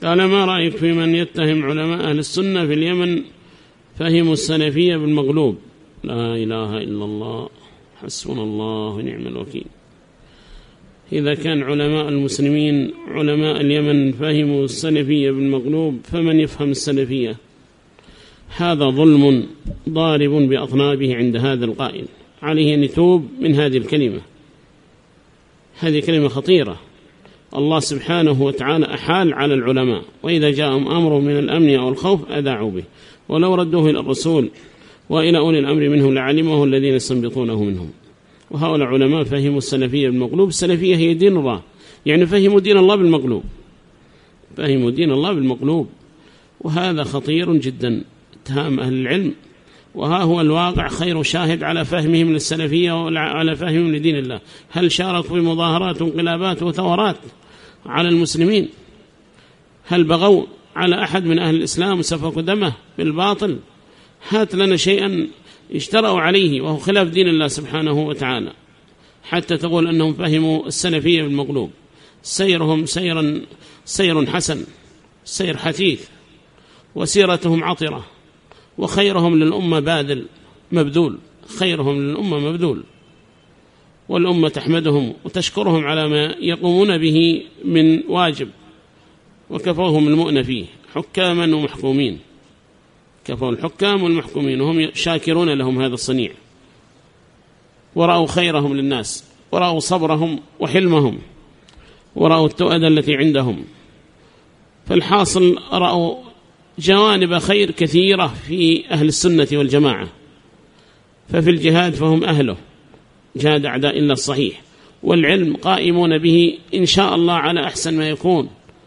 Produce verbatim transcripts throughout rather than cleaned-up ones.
قال ما رأيك في من يتهم علماء أهل السنة في اليمن فهموا السلفية بالمغلوب؟ لا إله إلا الله، حسبنا الله ونعم الوكيل. إذا كان علماء المسلمين علماء اليمن فهموا السلفية بالمغلوب، فمن يفهم السلفية؟ هذا ظلم ضارب بأطنابه عند هذا القائل، عليه أن يتوب من هذه الكلمة. هذه كلمة خطيرة. الله سبحانه وتعالى أحال على العلماء، وإذا جاءهم أمر من الأمن أو الخوف أذاعوا به، ولو ردوه إلى الرسول وإلى أولي الأمر منهم لعلمه الذين يستنبطونه منهم. وهؤلاء علماء فهموا السلفية بالمغلوب. السلفية هي دين الله، يعني فهموا دين الله بالمغلوب، فهموا دين الله بالمغلوب، وهذا خطير جدا اتهام أهل العلم. وها هو الواقع خير شاهد على فهمهم للسلفية وعلى فهمهم لدين الله. هل شاركوا في مظاهرات وانقلابات وثورات على المسلمين؟ هل بغوا على أحد من أهل الإسلام وسفكوا دمه بالباطل؟ هات لنا شيئا اشتروا عليه وهو خلاف دين الله سبحانه وتعالى حتى تقول أنهم فهموا السلفية بالمغلوب. سيرهم سيرا سير حسن، سير حثيث، وسيرتهم عطرة، وخيرهم للأمة باذل مبذول، خيرهم للأمة مبذول، والأمة تحمدهم وتشكرهم على ما يقومون به من واجب، وكفوهم المؤنة فيه حكاما ومحكومين. كفوا الحكام والمحكومين وهم شاكرون لهم هذا الصنيع، ورأوا خيرهم للناس، ورأوا صبرهم وحلمهم، ورأوا التؤدة التي عندهم. فالحاصل رأوا جوانب خير كثيرة في أهل السنة والجماعة. ففي الجهاد فهم أهله، جهاد أعداء الله الصحيح، والعلم قائمون به إن شاء الله على أحسن ما يكون،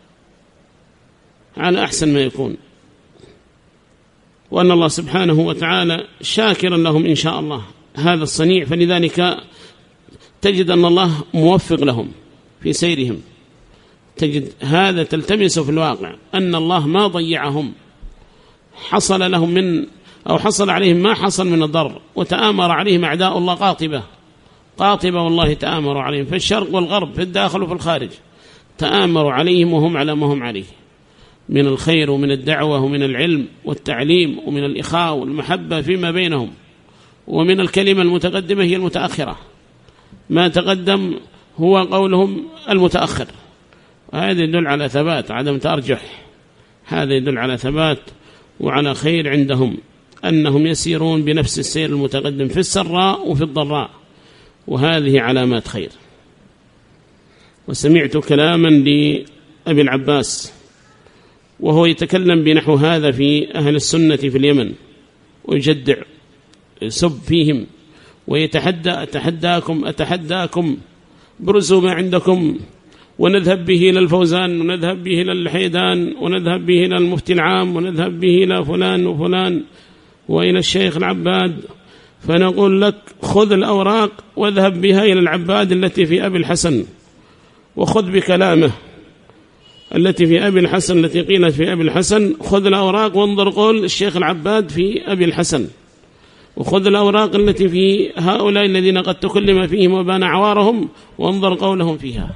على أحسن ما يكون، وأن الله سبحانه وتعالى شاكرا لهم إن شاء الله هذا الصنيع. فلذلك تجد أن الله موفق لهم في سيرهم، تجد هذا تلتمس في الواقع أن الله ما ضيعهم، حصل لهم من أو حصل عليهم ما حصل من الضر، وتآمر عليهم أعداء الله قاطبة قاطبة والله تآمروا عليهم في الشرق والغرب، في الداخل وفي الخارج، تآمروا عليهم وهم على ما هم عليه من الخير ومن الدعوة ومن العلم والتعليم ومن الإخاء والمحبة فيما بينهم، ومن الكلمة المتقدمة هي المتأخرة، ما تقدم هو قولهم المتأخر. هذا يدل على ثبات عدم تأرجح، هذا يدل على ثبات وعلى خير عندهم، أنهم يسيرون بنفس السير المتقدم في السراء وفي الضراء، وهذه علامات خير. وسمعت كلاما لأبي العباس وهو يتكلم بنحو هذا في أهل السنة في اليمن، ويجدع سب فيهم ويتحدى أتحداكم أتحداكم برزوا ما عندكم، ونذهب به إلى الفوزان، ونذهب به إلى الحيدان، ونذهب به إلى المفتي العام، ونذهب به إلى فلان وفلان وإلى الشيخ العباد، فنقول لك خذ الأوراق واذهب بها إلى العباد التي في أبي الحسن، وخذ بكلامه التي في أبي الحسن التي قيلت في أبي الحسن، خذ الأوراق وانظر قول الشيخ العباد في أبي الحسن، وخذ الأوراق التي في هؤلاء الذين قد تكلم فيهم وبان عوارهم وانظر قولهم فيها.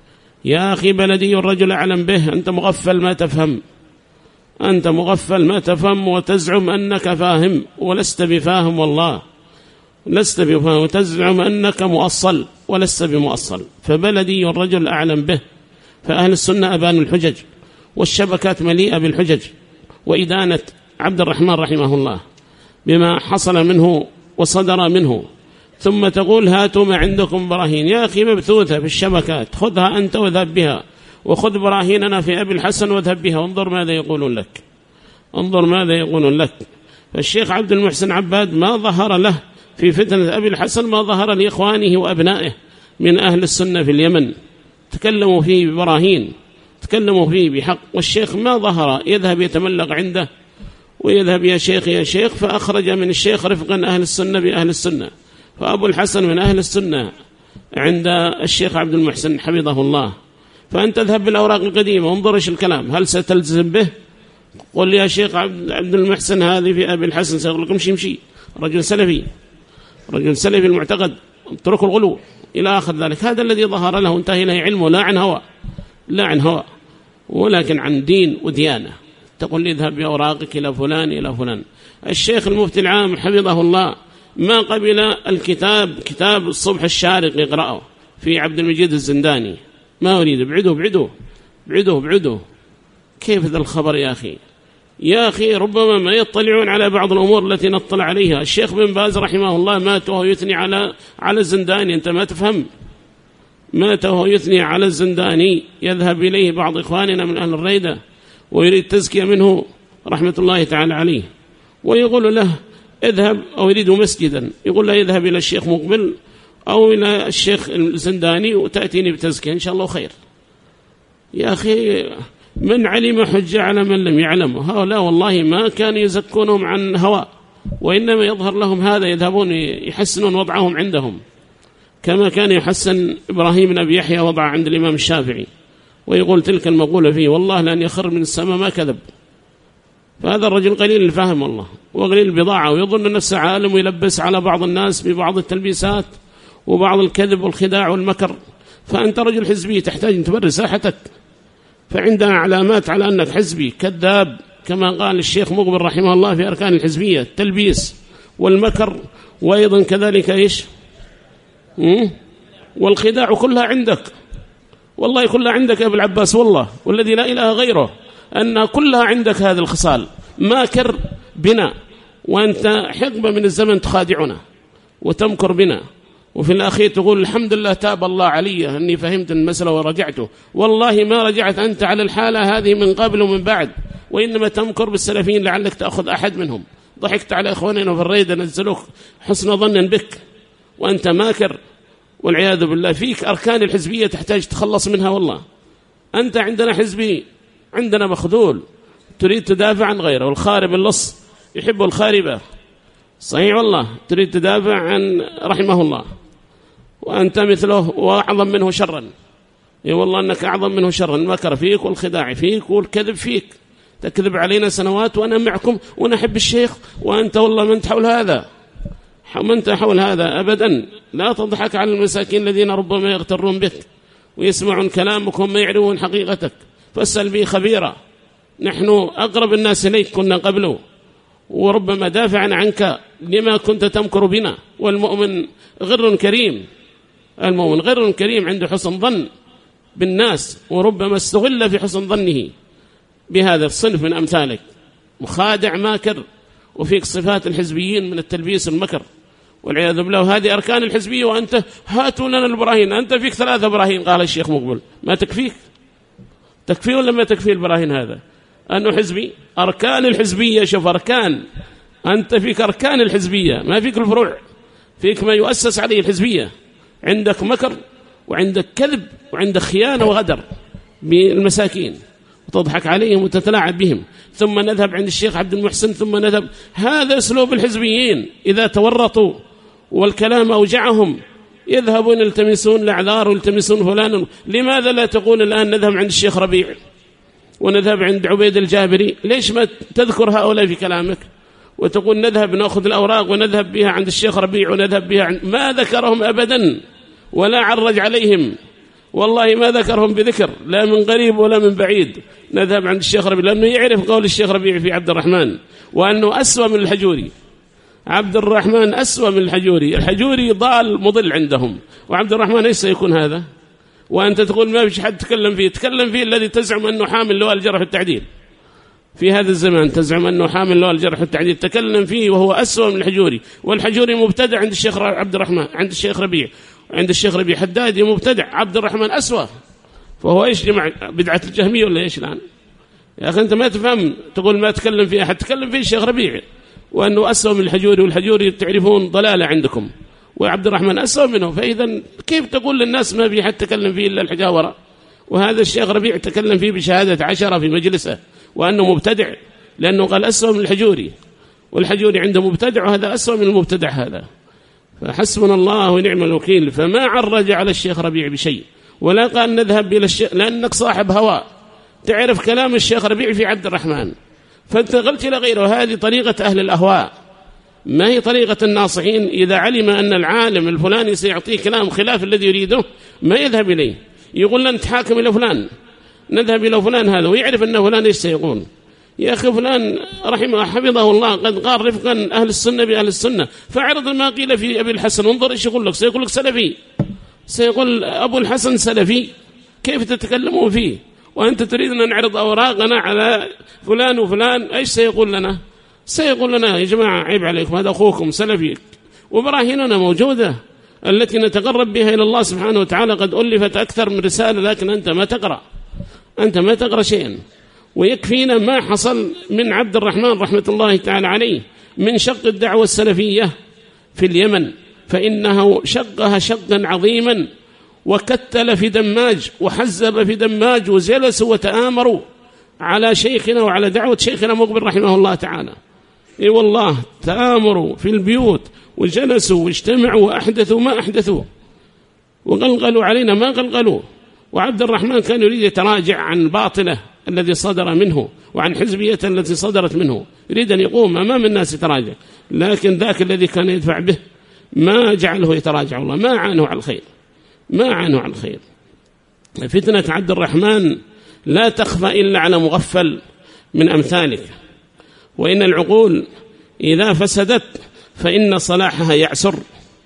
يا أخي بلدي الرجل أعلم به، أنت مغفل ما تفهم، أنت مغفل ما تفهم، وتزعم أنك فاهم ولست بفاهم، والله لست بفاهم، وتزعم أنك مؤصل ولست بمؤصل. فبلدي الرجل أعلم به. فأهل السنة أبان الحجج، والشبكات مليئة بالحجج، وإدانة عبد الرحمن رحمه الله بما حصل منه وصدر منه، ثم تقول هاتوا ما عندكم براهين. يا أخي مبثوثة في الشبكات، خذها أنت واذهب بها، وخذ براهيننا في أبي الحسن واذهب بها، وانظر ماذا يقولون لك، انظر ماذا يقولون لك. فالشيخ عبد المحسن عباد ما ظهر له في فتنة أبي الحسن ما ظهر لإخوانه وأبنائه من أهل السنة في اليمن، تكلموا فيه ببراهين، تكلموا فيه بحق، والشيخ ما ظهر يذهب يتملق عنده ويذهب يا شيخ يا شيخ، فأخرج من الشيخ رفقا أهل السنة بأهل السنة. فأبو الحسن من أهل السنة عند الشيخ عبد المحسن حفظه الله. فأنت تذهب بالأوراق القديمة وانظر إيش الكلام، هل ستلزم به؟ قل يا شيخ عبد المحسن هذه في أبي الحسن، سيقول لكم شمشي، رجل سلفي، رجل سلفي المعتقد، اتركوا الغلو إلى آخر ذلك. هذا الذي ظهر له انتهى إليه علمه، لا عن هوى، لا عن هوى. ولكن عن دين وديانة. تقول لي اذهب بأوراقك إلى فلان إلى فلان. الشيخ المفتي العام حفظه الله ما قبل الكتاب، كتاب الصبح الشارق يقرأه في عبد المجيد الزنداني، ما أريد. ابعدوا ابعدوا ابعدوا ابعدوا. كيف ذا الخبر يا أخي؟ يا أخي ربما ما يطلعون على بعض الأمور التي نطلع عليها. الشيخ بن باز رحمه الله مات وهو يثني على على الزنداني، أنت ما تفهم. مات وهو يثني على الزنداني، يذهب إليه بعض إخواننا من أهل الريدة ويريد تزكية منه رحمة الله تعالى عليه، ويقول له اذهب، أو يريد مسجدا، يقول له اذهب إلى الشيخ مقبل أو إلى الشيخ الزنداني وتأتيني بتزكية إن شاء الله خير. يا أخي من علم حجة على من لم يعلم. هؤلاء والله ما كانوا يزكونهم عن هواء، وإنما يظهر لهم هذا، يذهبون يحسنون وضعهم عندهم، كما كان يحسن إبراهيم بن أبي يحيى وضع عند الإمام الشافعي، ويقول تلك المقولة فيه والله لأن يخر من السماء ما كذب. فهذا الرجل قليل الفهم والله، وقليل البضاعة، ويظن نفسه عالم، ويلبس على بعض الناس ببعض التلبيسات وبعض الكذب والخداع والمكر. فأنت رجل حزبي تحتاج أن تبرز ساحتك، فعندنا علامات على أنك حزبي كذاب، كما قال الشيخ مقبل رحمه الله في أركان الحزبية: التلبيس والمكر، وأيضا كذلك إيش والخداع، كلها عندك والله، كلها عندك يا أبو العباس والله والذي لا إله غيره، أن كلها عندك هذه الخصال. ماكر بنا، وأنت حقبة من الزمن تخادعنا وتمكر بنا، وفي الأخير تقول الحمد لله تاب الله علي أني فهمت المسألة ورجعته. والله ما رجعت أنت على الحالة هذه من قبل ومن بعد، وإنما تمكر بالسلفيين لعلك تأخذ أحد منهم. ضحكت على إخواننا في الريدة نزلوك حسن ظن بك وأنت ماكر والعياذ بالله. فيك أركان الحزبية تحتاج تخلص منها والله. أنت عندنا حزبي، عندنا مخذول، تريد تدافع عن غيره، والخارب اللص يحب الخاربة، صحيح والله، تريد تدافع عن رحمه الله، وأنت مثله وأعظم منه شرا. اي والله أنك أعظم منه شرا، المكر فيك والخداع فيك والكذب فيك. تكذب علينا سنوات وأنا معكم ونحب الشيخ، وأنت والله من حول هذا، من حول هذا أبدا. لا تضحك على المساكين الذين ربما يغترون بك ويسمعون كلامك وما يعرفون حقيقتك. فاسأل بي خبيرا، نحن أقرب الناس إليك كنا قبله، وربما دافعا عنك لما كنت تمكر بنا. والمؤمن غر كريم، المؤمن غر كريم عنده حسن ظن بالناس، وربما استغل في حسن ظنه بهذا الصنف من أمثالك، مخادع ماكر، وفيك صفات الحزبيين من التلبيس والمكر والعياذ بالله. وهذه أركان الحزبية، وأنت هاتوا لنا البراهين. أنت فيك ثلاثة براهين قال الشيخ مقبل، ما تكفيك؟ تكفي ولا ما تكفي البراهين هذا أنه حزبي؟ أركان الحزبية، شوف أركان، أنت فيك أركان الحزبية، ما فيك الفروع، فيك ما يؤسس عليه الحزبية. عندك مكر وعندك كذب وعندك خيانة وغدر بالمساكين، وتضحك عليهم وتتلاعب بهم. ثم نذهب عند الشيخ عبد المحسن، ثم نذهب. هذا أسلوب الحزبيين إذا تورطوا والكلام أوجعهم يذهبون يلتمسون الأعذار ويلتمسون فلانا. لماذا لا تقول الآن نذهب عند الشيخ ربيع ونذهب عند عبيد الجابري؟ ليش ما تذكر هؤلاء في كلامك وتقول نذهب نأخذ الأوراق ونذهب بها عند الشيخ ربيع ونذهب بها عند... ما ذكرهم أبدا ولا عرج عليهم، والله ما ذكرهم بذكر، لا من قريب ولا من بعيد. نذهب عند الشيخ ربيع لأنه يعرف قول الشيخ ربيع في عبد الرحمن، وأنه أسوأ من الحجوري. عبد الرحمن أسوأ من الحجوري، الحجوري ضال مضل عندهم، وعبد الرحمن إيش سيكون هذا؟ وأنت تقول ما فيش حد تكلم فيه. تكلم فيه الذي تزعم أنه حامل لواء الجرح والتعديل في هذا الزمان، تزعم أنه حامل لواء الجرح والتعديل، تكلم فيه وهو أسوأ من الحجوري. والحجوري مبتدع عند الشيخ عبد الرحمن، عند الشيخ ربيع، عند الشيخ ربيع حدادي مبتدع. عبد الرحمن أسوأ، فهو إيش جمع بدعة الجهمية ولا إيش الآن؟ يا أخي أنت ما تفهم، تقول ما تكلم فيه أحد، تكلم فيه الشيخ ربيع وأنه أسوأ من الحجوري، والحجوري تعرفون ضلالة عندكم، وعبد الرحمن أسوأ منه. فإذا كيف تقول للناس ما في حد تكلم فيه إلا الحجاورة؟ وهذا الشيخ ربيع تكلم فيه بشهادة عشرة في مجلسه، وأنه مبتدع لأنه قال أسوأ من الحجوري، والحجوري عنده مبتدع وهذا أسوأ من المبتدع هذا. فحسبنا الله ونعم الوكيل. فما عرج على الشيخ ربيع بشيء، ولا قال نذهب إلى الشيخ، لأنك صاحب هواء تعرف كلام الشيخ ربيع في عبد الرحمن فانتقلت إلى غيره. هذه طريقة أهل الأهواء، ما هي طريقة الناصحين. إذا علم أن العالم الفلاني سيعطيه كلام خلاف الذي يريده ما يذهب إليه، يقول لن تحاكم إلى فلان، نذهب إلى فلان هذا ويعرف أن فلان إيش سيقول. يا أخي فلان رحمه حفظه الله قد قال رفقا أهل السنة بأهل السنة، فاعرض ما قيل في أبي الحسن وانظر إيش يقول لك. سيقول لك سلفي، سيقول أبو الحسن سلفي، كيف تتكلمون فيه وأنت تريد أن نعرض أوراقنا على فلان وفلان؟ إيش سيقول لنا؟ سيقول لنا يا جماعة عيب عليكم، هذا أخوكم سلفي. وبراهيننا موجودة التي نتقرب بها إلى الله سبحانه وتعالى، قد ألفت أكثر من رسالة، لكن أنت ما تقرأ، أنت ما تقرأ شيئا. ويكفينا ما حصل من عبد الرحمن رحمة الله تعالى عليه من شق الدعوة السلفية في اليمن، فإنه شقها شقا عظيما، وكتل في دماج وحزب في دماج، وجلسوا وتآمروا على شيخنا وعلى دعوة شيخنا مقبل رحمه الله تعالى. اي والله تآمروا في البيوت وجلسوا واجتمعوا وأحدثوا ما أحدثوا، وغلغلوا علينا ما غلغلوا. وعبد الرحمن كان يريد يتراجع عن باطله الذي صدر منه وعن حزبية التي صدرت منه، يريد أن يقوم أمام الناس يتراجع، لكن ذاك الذي كان يدفع به ما جعله يتراجع، الله ما عانوا على الخير، ما عانوا على الخير. فتنة عبد الرحمن لا تخفى إلا على مغفل من أمثالك، وإن العقول إذا فسدت فإن صلاحها يعسر،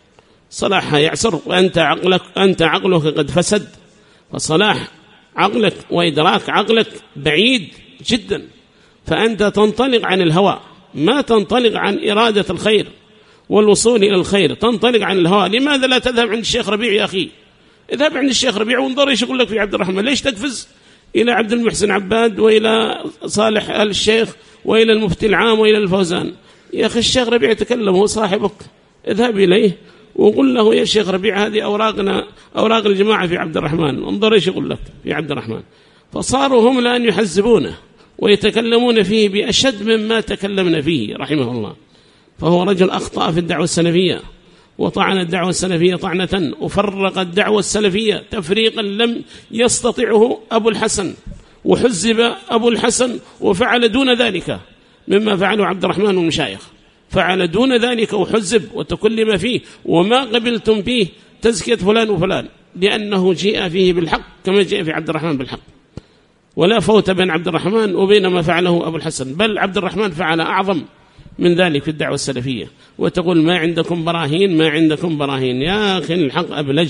صلاحها يعسر، وأنت عقلك, أنت عقلك قد فسد، فصلاح عقلك وإدراك عقلك بعيد جدا، فأنت تنطلق عن الهوى، ما تنطلق عن إرادة الخير والوصول إلى الخير، تنطلق عن الهوى. لماذا لا تذهب عند الشيخ ربيع يا أخي؟ اذهب عند الشيخ ربيع وانظر ايش يقول لك في عبد الرحمن. ليش تقفز إلى عبد المحسن عباد وإلى صالح آل الشيخ وإلى المفتي العام وإلى الفوزان؟ يا أخي الشيخ ربيع يتكلم، هو صاحبك، اذهب إليه وقل له يا شيخ ربيع هذه أوراقنا، أوراق الجماعة في عبد الرحمن، انظر ايش يقول لك في عبد الرحمن. فصاروا هم الآن يحزبونه ويتكلمون فيه بأشد مما تكلمنا فيه رحمه الله. فهو رجل أخطأ في الدعوة السلفية، وطعن الدعوة السلفية طعنة، وفرق الدعوة السلفية تفريقا لم يستطعه أبو الحسن، وحزب أبو الحسن وفعل دون ذلك مما فعله عبد الرحمن والمشايخ، فعل دون ذلك وحزب وتكلم فيه، وما قبلتم فيه تزكية فلان وفلان، لأنه جاء فيه بالحق كما جاء في عبد الرحمن بالحق، ولا فوت بين عبد الرحمن وبين ما فعله أبو الحسن، بل عبد الرحمن فعل أعظم من ذلك في الدعوة السلفية. وتقول ما عندكم براهين، ما عندكم براهين. يا أخي الحق أبلج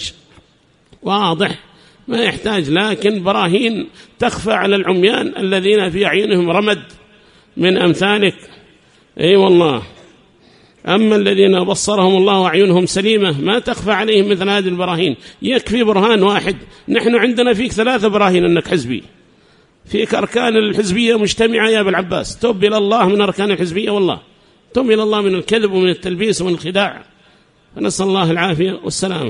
واضح ما يحتاج، لكن براهين تخفى على العميان الذين في أعينهم رمد من أمثالك. أي والله، أما الذين بصرهم الله أعينهم سليمة ما تخفى عليهم مثل هذه البراهين. يكفي برهان واحد. نحن عندنا فيك ثلاثة براهين أنك حزبي، فيك أركان الحزبية مجتمعة يا أبا العباس، توب إلى الله من أركان الحزبية، والله توب إلى الله من الكذب ومن التلبيس ومن الخداع، فنسأل الله العافية والسلامة.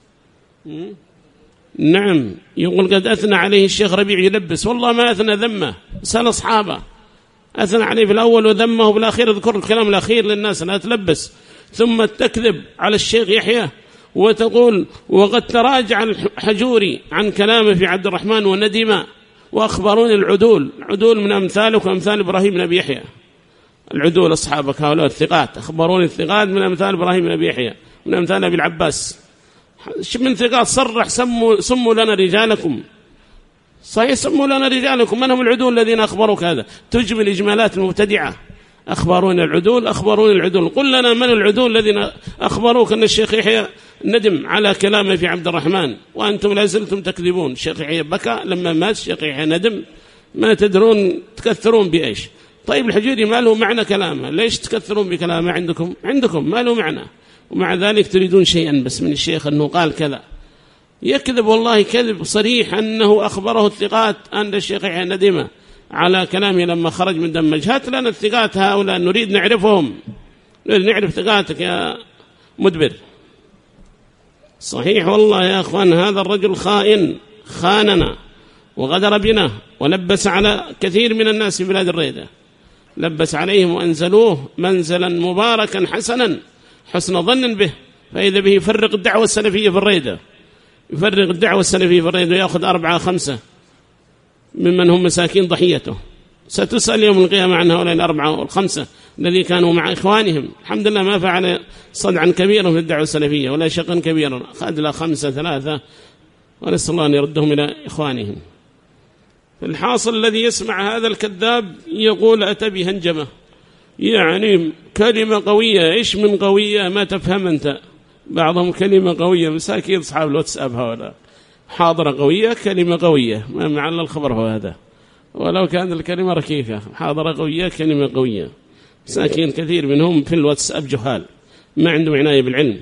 نعم، يقول قد أثنى عليه الشيخ ربيع يلبس، والله ما أثنى ذمه، سأل أصحابه، أثنى عليه في الأول وذمه بالأخير، اذكر الكلام الأخير للناس لا تلبس، ثم تكذب على الشيخ يحيى وتقول وقد تراجع الحجوري عن كلامه في عبد الرحمن وندم، وأخبرون العدول، عدول من أمثالك وأمثال إبراهيم بن أبي يحيى، العدول أصحابك هؤلاء الثقات، أخبرون الثقات من أمثال إبراهيم بن أبي يحيى، من أمثال أبي العباس، من ثقات صرح سموا, سموا لنا رجالكم، صحيح سموا لنا رجالكم، من هم العدول الذين أخبروك هذا؟ تجمل إجمالات المبتدعة، أخبرون العدول، أخبرون العدول، قل لنا من العدول الذين أخبروك أن الشيخ يحيى ندم على كلامه في عبد الرحمن، وأنتم لا زلتم تكذبون. الشيخ يحيى بكى لما مات، الشيخ يحيى ندم، ما تدرون تكثرون بإيش. طيب الحجوري ما له معنى كلامه، ليش تكثرون بكلامه؟ عندكم عندكم ما له معنى، ومع ذلك تريدون شيئا بس من الشيخ أنه قال كذا. يكذب والله كذب صريح أنه أخبره الثقات أن الشيخ يحيى ندم على كلامه لما خرج من دمج. هات لنا الثقات هؤلاء نريد نعرفهم، نريد نعرف ثقاتك يا مدبر. صحيح والله يا أخوان، هذا الرجل خائن، خاننا وغدر بنا، ولبس على كثير من الناس في بلاد الريدة، لبس عليهم وأنزلوه منزلا مباركا حسنا حسن ظن به، فإذا به يفرق الدعوة السلفية في الريدة، يفرق الدعوة السلفية في الريدة، ويأخذ أربعة خمسة ممن هم مساكين ضحيته. ستسأل يوم القيامة عن هؤلاء الأربعة والخمسة الذي كانوا مع إخوانهم. الحمد لله ما فعل صدعا كبيرا في الدعوة السلفية ولا شقا كبيرا، أخذ لا خمسة ثلاثة، ونسأل الله أن يردهم إلى إخوانهم. الحاصل الذي يسمع هذا الكذاب يقول أتى بهنجمة، يعني كلمة قوية. إيش من قوية ما تفهم أنت؟ بعضهم كلمة قوية، مساكين أصحاب الواتساب هؤلاء، حاضرة قوية كلمة قوية، ما معنا الخبر هو هذا، ولو كان الكلمة ركيكة. حاضرة قوية كلمة قوية، مساكين كثير منهم في الواتساب جهال ما عندهم عناية بالعلم،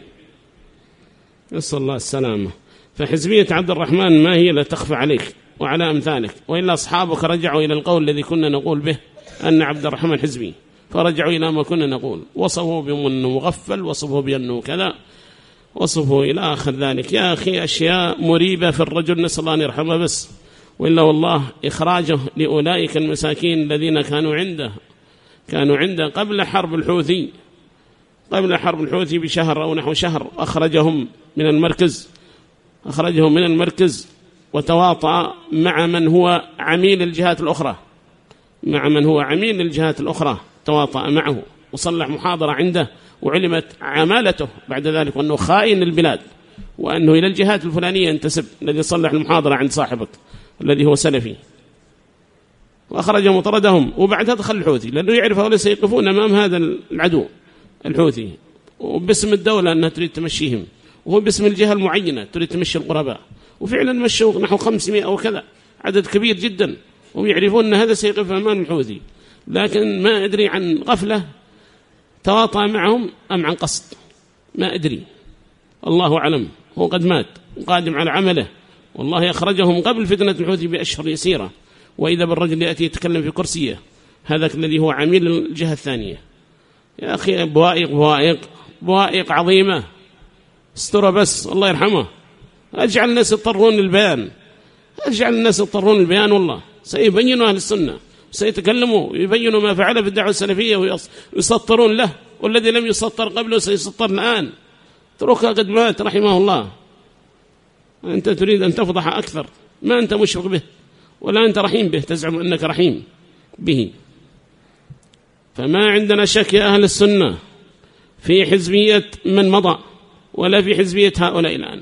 نسأل الله السلامة. فحزبية عبد الرحمن ما هي لا تخفى عليك وعلى أمثالك، وإلا أصحابك رجعوا إلى القول الذي كنا نقول به أن عبد الرحمن حزبي، فرجعوا إلى ما كنا نقول، وصفوا بأنه مغفل، وصفوا بأنه كذا، وصفوا إلى آخر ذلك. يا أخي أشياء مريبة في الرجل، نسأل الله أن يرحمه بس، وإلا والله إخراجه لأولئك المساكين الذين كانوا عنده كانوا عنده قبل حرب الحوثي قبل حرب الحوثي بشهر أو نحو شهر، أخرجهم من المركز أخرجهم من المركز وتواطأ مع من هو عميل الجهات الأخرى مع من هو عميل الجهات الأخرى تواطأ معه وصلح محاضرة عنده، وعلمت عمالته بعد ذلك وأنه خائن البلاد، وأنه إلى الجهات الفلانية ينتسب، الذي صلح المحاضرة عند صاحبك الذي هو سلفي، وأخرجهم وطردهم. وبعدها دخل الحوثي، لأنه يعرف هؤلاء سيقفون أمام هذا العدو الحوثي، وباسم الدولة أنها تريد تمشيهم، وهو باسم الجهة المعينة تريد تمشي القرباء، وفعلا مشوا نحو خمسمائة أو كذا، عدد كبير جدا، وهم يعرفون أن هذا سيقف أمام الحوثي، لكن ما أدري عن غفلة تواطأ معهم أم عن قصد، ما أدري، الله أعلم. هو قد مات وقادم على عمله، والله أخرجهم قبل فتنة الحوثي بأشهر يسيرة، وإذا بالرجل يأتي يتكلم في كرسيه، هذا الذي هو عميل الجهة الثانية. يا أخي بوائق بوائق بوائق عظيمة، استرى بس الله يرحمه. أجعل الناس يضطرون للبيان، أجعل الناس يضطرون للبيان، والله سيبينوا أهل السنة، سيتكلموا ويبينوا ما فعله في الدعوة السلفية ويسطرون له، والذي لم يسطر قبله سيسطر الآن. تركها قد مات رحمه الله، أنت تريد أن تفضح أكثر، ما أنت مشفق به ولا أنت رحيم به، تزعم أنك رحيم به. فما عندنا شك يا أهل السنة في حزبية من مضى ولا في حزبية هؤلاء الآن.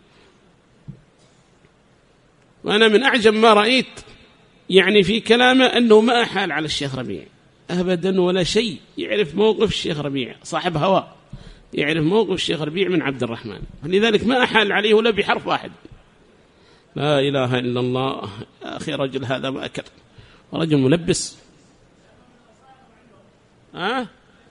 وأنا من أعجب ما رأيت يعني في كلامه أنه ما أحال على الشيخ ربيع أبدا ولا شيء، يعرف موقف الشيخ ربيع، صاحب هواء، يعرف موقف الشيخ ربيع من عبد الرحمن، لذلك ما أحال عليه ولا بحرف واحد. لا إله إلا الله يا أخي، رجل هذا ما أكر، رجل ملبس. أه؟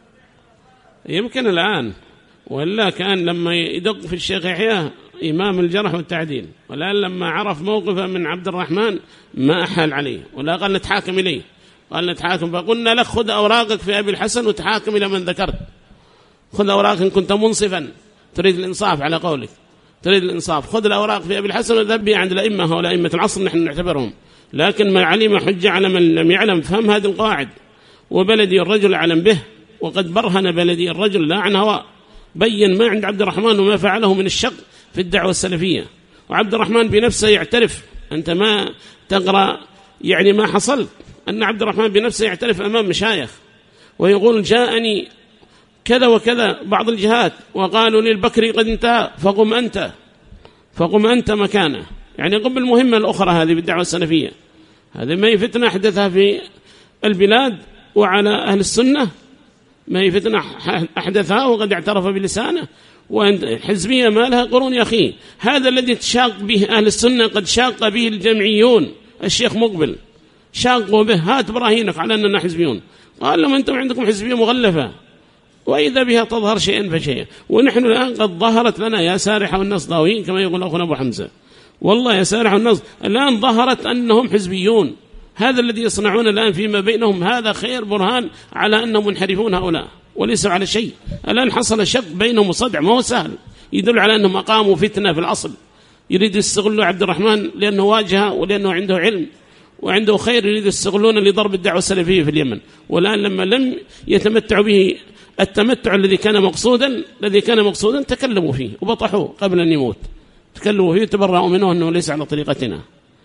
يمكن الآن، ولا كان لما يدق في الشيخ يحيى إمام الجرح والتعديل، والآن لما عرف موقفه من عبد الرحمن ما أحال عليه ولا قال نتحاكم إليه، قال نتحاكم، فقلنا لك خذ أوراقك في أبي الحسن وتحاكم إلى من ذكرت، خذ أوراقك إن كنت منصفا تريد الإنصاف، على قولك تريد الإنصاف، خذ الأوراق في أبي الحسن وذهب بها عند الأئمة، ولا أئمة العصر نحن نعتبرهم، لكن ما علم حجة على من لم يعلم، فهم هذه القواعد. وبلدي الرجل أعلم به، وقد برهن بلدي الرجل لا عن هواء، بين ما عند عبد الرحمن وما فعله من الشق في الدعوة السلفية، وعبد الرحمن بنفسه يعترف، أنت ما تقرأ يعني ما حصل، أن عبد الرحمن بنفسه يعترف أمام مشايخ ويقول جاءني كذا وكذا بعض الجهات وقالوا لي البكري قد انتهى فقم أنت فقم أنت مكانه، يعني قم المهمة الأخرى هذه بالدعوة السلفية. هذه ما هي فتنة أحدثها في البلاد وعلى أهل السنة، ما هي فتنة أحدثها وقد اعترف بلسانه، وحزبية ما لها قرون يا أخي. هذا الذي تشاق به أهل السنة قد شاق به الجمعيون، الشيخ مقبل شاقوا به، هات براهينك على أننا حزبيون، قال لهم أنتم عندكم حزبية مغلفة، وإذا بها تظهر شيئا فشيئا. ونحن الآن قد ظهرت لنا يا سارحة والنص ضاوين كما يقول أخونا أبو حمزة، والله يا سارحة والنص الآن ظهرت أنهم حزبيون. هذا الذي يصنعون الآن فيما بينهم هذا خير برهان على أنهم منحرفون هؤلاء وليسوا على شيء. الآن حصل شق بينهم وصدع، ما هو سهل، يدل على أنهم أقاموا فتنة في الأصل، يريد يستغلوا عبد الرحمن لأنه واجهه ولأنه عنده علم وعنده خير، يريد يستغلون لضرب الدعوة السلفية في اليمن. والآن لما لم يتمتعوا به التمتع الذي كان مقصودا الذي كان مقصودا تكلموا فيه وبطحوه قبل أن يموت، تكلموا فيه تبرأوا منه أنه ليس على طريقتنا.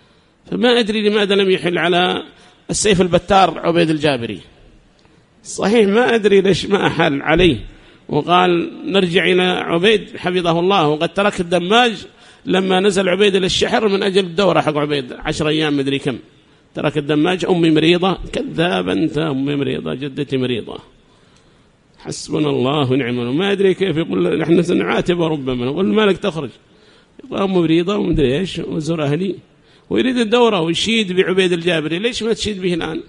فما أدري لماذا لم يحل على السيف البتار عبيد الجابري، صحيح ما أدري ليش ما أحل عليه وقال نرجع إلى عبيد حفظه الله، وقد ترك الدماج لما نزل عبيد إلى الشحر من أجل الدورة حق عبيد عشر أيام مدري كم ترك الدماج أمي مريضة. كذاب أنت، أمي مريضة، جدتي مريضة. حسبنا الله ونعم الوكيل. ما أدري كيف يقول نحن سنعاتبه ربما، نقول مالك تخرج، يقول أمي مريضة ومدري إيش وزور أهلي، ويريد الدورة ويشيد بعبيد الجابري. ليش ما تشيد به الآن؟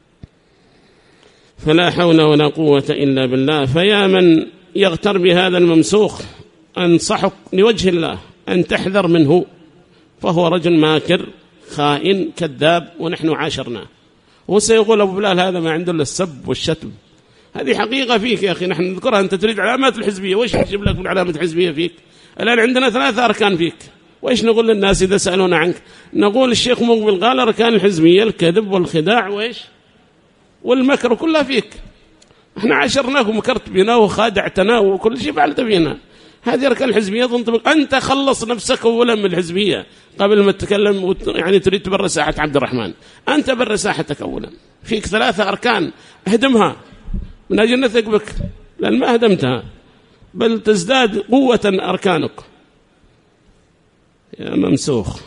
فلا حول ولا قوة إلا بالله. فيا من يغتر بهذا الممسوخ أنصحك لوجه الله أن تحذر منه، فهو رجل ماكر خائن كذاب ونحن عاشرناه. وسيقول أبو بلال هذا ما عنده إلا السب والشتم. هذه حقيقة فيك يا أخي، نحن نذكرها. أنت تريد علامات الحزبية، وإيش نجيب لك من علامة الحزبية فيك؟ الآن عندنا ثلاثة أركان فيك، وإيش نقول للناس إذا سألونا عنك؟ نقول الشيخ مقبل قال أركان الحزبية الكذب والخداع وإيش والمكر كلها فيك. احنا عاشرناك ومكرت بنا وخادعتنا وكل شيء فعلت بنا. هذه أركان الحزبية تنطبق. أنت خلص نفسك أولا من الحزبية قبل ما تتكلم وت... يعني تريد تبر ساحة عبد الرحمن. أنت بر ساحتك أولا، فيك ثلاثة أركان اهدمها من أجل نثق بك، لأن ما هدمتها بل تزداد قوة أركانك. يا ممسوخ،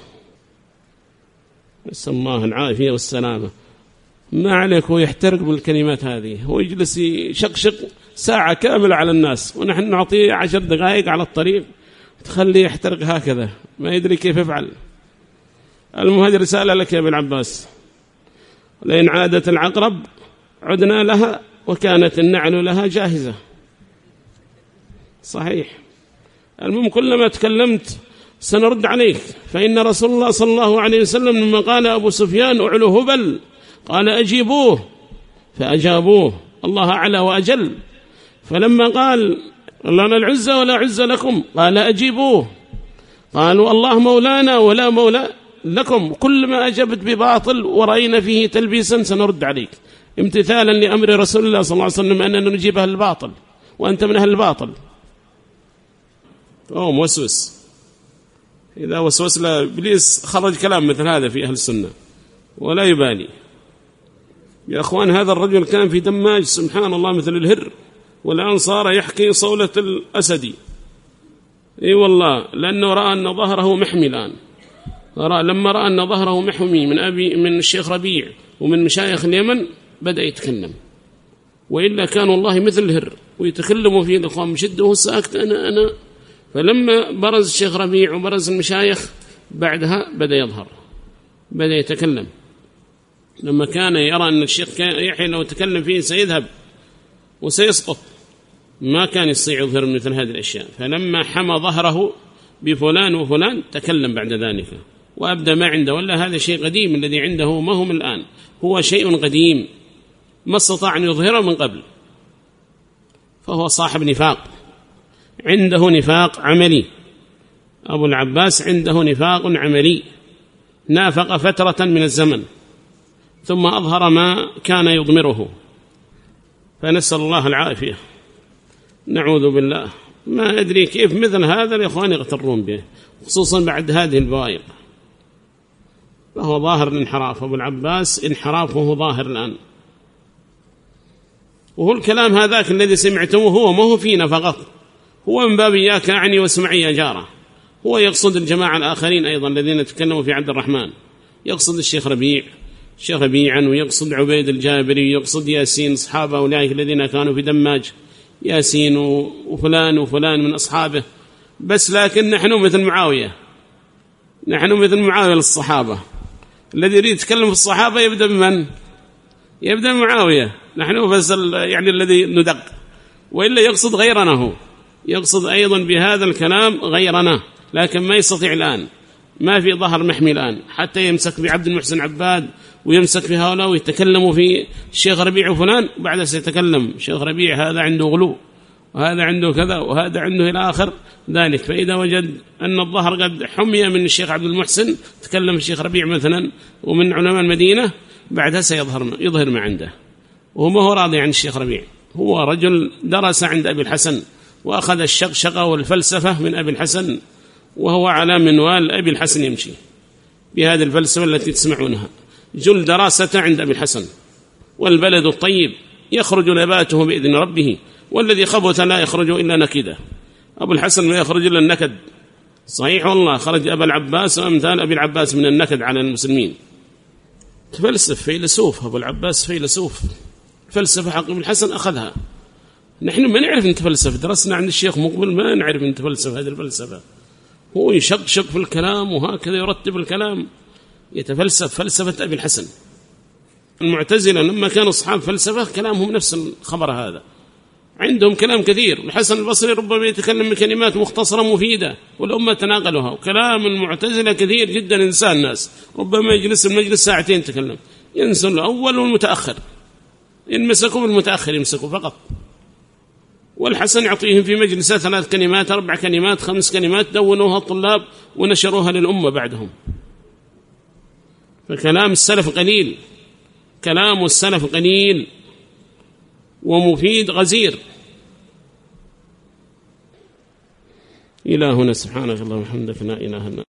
نسأل الله العافية والسلامة. ما عليك هو يحترق بالكلمات هذه، هو يجلس يشقشق ساعة كاملة على الناس، ونحن نعطيه عشر دقائق على الطريق تخليه يحترق هكذا، ما يدري كيف يفعل. المهم هذه رسالة لك يا ابن عباس. لئن عادت العقرب عدنا لها وكانت النعل لها جاهزة. صحيح. المهم كلما تكلمت سنرد عليك، فإن رسول الله صلى الله عليه وسلم لما قال أبو سفيان أعلو هبل قال أجيبوه، فأجابوه الله أعلى وأجل. فلما قال لنا العزة ولا عزة لكم قال أجيبوه، قالوا الله مولانا ولا مولى لكم. كل ما أجبت بباطل ورأينا فيه تلبيسا سنرد عليك، امتثالا لأمر رسول الله صلى الله عليه وسلم أننا نجيب أهل الباطل وأنت من أهل الباطل. أوه موسوس، إذا وسوس له إبليس خرج كلام مثل هذا في أهل السنة ولا يبالي. يا أخوان هذا الرجل كان في دماج سبحان الله مثل الهر، والآن صار يحكي صولة الأسدي. إي والله، لأنه رأى أن ظهره محمي الآن. رأى لما رأى أن ظهره محمي من أبي من الشيخ ربيع ومن مشايخ اليمن بدأ يتكلم، وإلا كان والله مثل الهر ويتكلموا فيه الأخوان بشدة وهو ساكت أنا أنا. فلما برز الشيخ ربيع وبرز المشايخ بعدها بدأ يظهر، بدأ يتكلم. لما كان يرى أن الشيخ يحيى لو تكلم فيه سيذهب وسيسقط، ما كان يستطيع يظهر مثل هذه الأشياء. فلما حمى ظهره بفلان وفلان تكلم بعد ذلك وأبدأ ما عنده. ولا هذا شيء قديم الذي عنده، ما هو من الآن، هو شيء قديم ما استطاع أن يظهره من قبل. فهو صاحب نفاق، عنده نفاق عملي. أبو العباس عنده نفاق عملي، نافق فترة من الزمن ثم أظهر ما كان يضمره، فنسأل الله العافية. نعوذ بالله. ما أدري كيف مثل هذا الإخوان يغترون به، خصوصا بعد هذه البوائق. فهو ظاهر الانحراف، أبو العباس انحرافه ظاهر الآن. وهو الكلام هذاك الذي سمعتموه هو ما هو فينا فقط، هو من باب إياك أعني واسمعي يا جارة. هو يقصد الجماعة الآخرين أيضا الذين تكلموا في عبد الرحمن، يقصد الشيخ ربيع الشيخ ربيعا، ويقصد عبيد الجابري، ويقصد ياسين، أصحاب أولئك الذين كانوا في دماج، ياسين وفلان وفلان من أصحابه. بس لكن نحن مثل معاوية، نحن مثل معاوية للصحابة. الذي يريد يتكلم في الصحابة يبدأ بمن؟ يبدأ معاوية. نحن بس يعني الذي ندق، وإلا يقصد غيرنا، هو يقصد أيضا بهذا الكلام غيرنا، لكن ما يستطيع الآن، ما في ظهر محمي الآن حتى يمسك بعبد المحسن عباد ويمسك في هؤلاء ويتكلموا في الشيخ ربيع وفلان. بعد سيتكلم الشيخ ربيع هذا عنده غلو وهذا عنده كذا وهذا عنده إلى آخر ذلك. فإذا وجد أن الظهر قد حمي من الشيخ عبد المحسن تكلم الشيخ ربيع مثلا ومن علماء المدينة، بعدها سيظهر يظهر ما عنده. وهو ما هو راضي عن الشيخ ربيع، هو رجل درس عند أبي الحسن وأخذ الشقشقة والفلسفة من أبي الحسن، وهو على منوال أبي الحسن يمشي بهذه الفلسفة التي تسمعونها. جل دراسة عند أبي الحسن. والبلد الطيب يخرج نباته بإذن ربه، والذي خبث لا يخرج إلا نكده. أبو الحسن ما يخرج إلا النكد. صحيح والله، خرج أبا العباس وأمثال أبي العباس من النكد على المسلمين. تفلسف فيلسوف أبو العباس فيلسوف، فلسفة حق ابن الحسن أخذها. نحن ما نعرف نتفلسف، درسنا عند الشيخ مقبل ما نعرف نتفلسف هذه الفلسفة. هو يشقشق في الكلام وهكذا يرتب الكلام، يتفلسف فلسفة أبي الحسن. المعتزلة لما كانوا أصحاب فلسفة كلامهم نفس الخبر هذا، عندهم كلام كثير. الحسن البصري ربما يتكلم بكلمات مختصرة مفيدة والأمة تناقلها، وكلام المعتزلة كثير جدا ينسى الناس، ربما يجلس المجلس ساعتين تكلم، ينسى الأول والمتأخر، إن مسكوا بالمتأخر يمسكوا فقط. والحسن يعطيهم في مجلسة ثلاث كلمات أربع كلمات خمس كلمات دونوها الطلاب ونشروها للأمة بعدهم. فكلام السلف قليل، كلام السلف قليل ومفيد غزير. إلهنا سبحانك اللهم وبحمدك لا إله إلا أنت.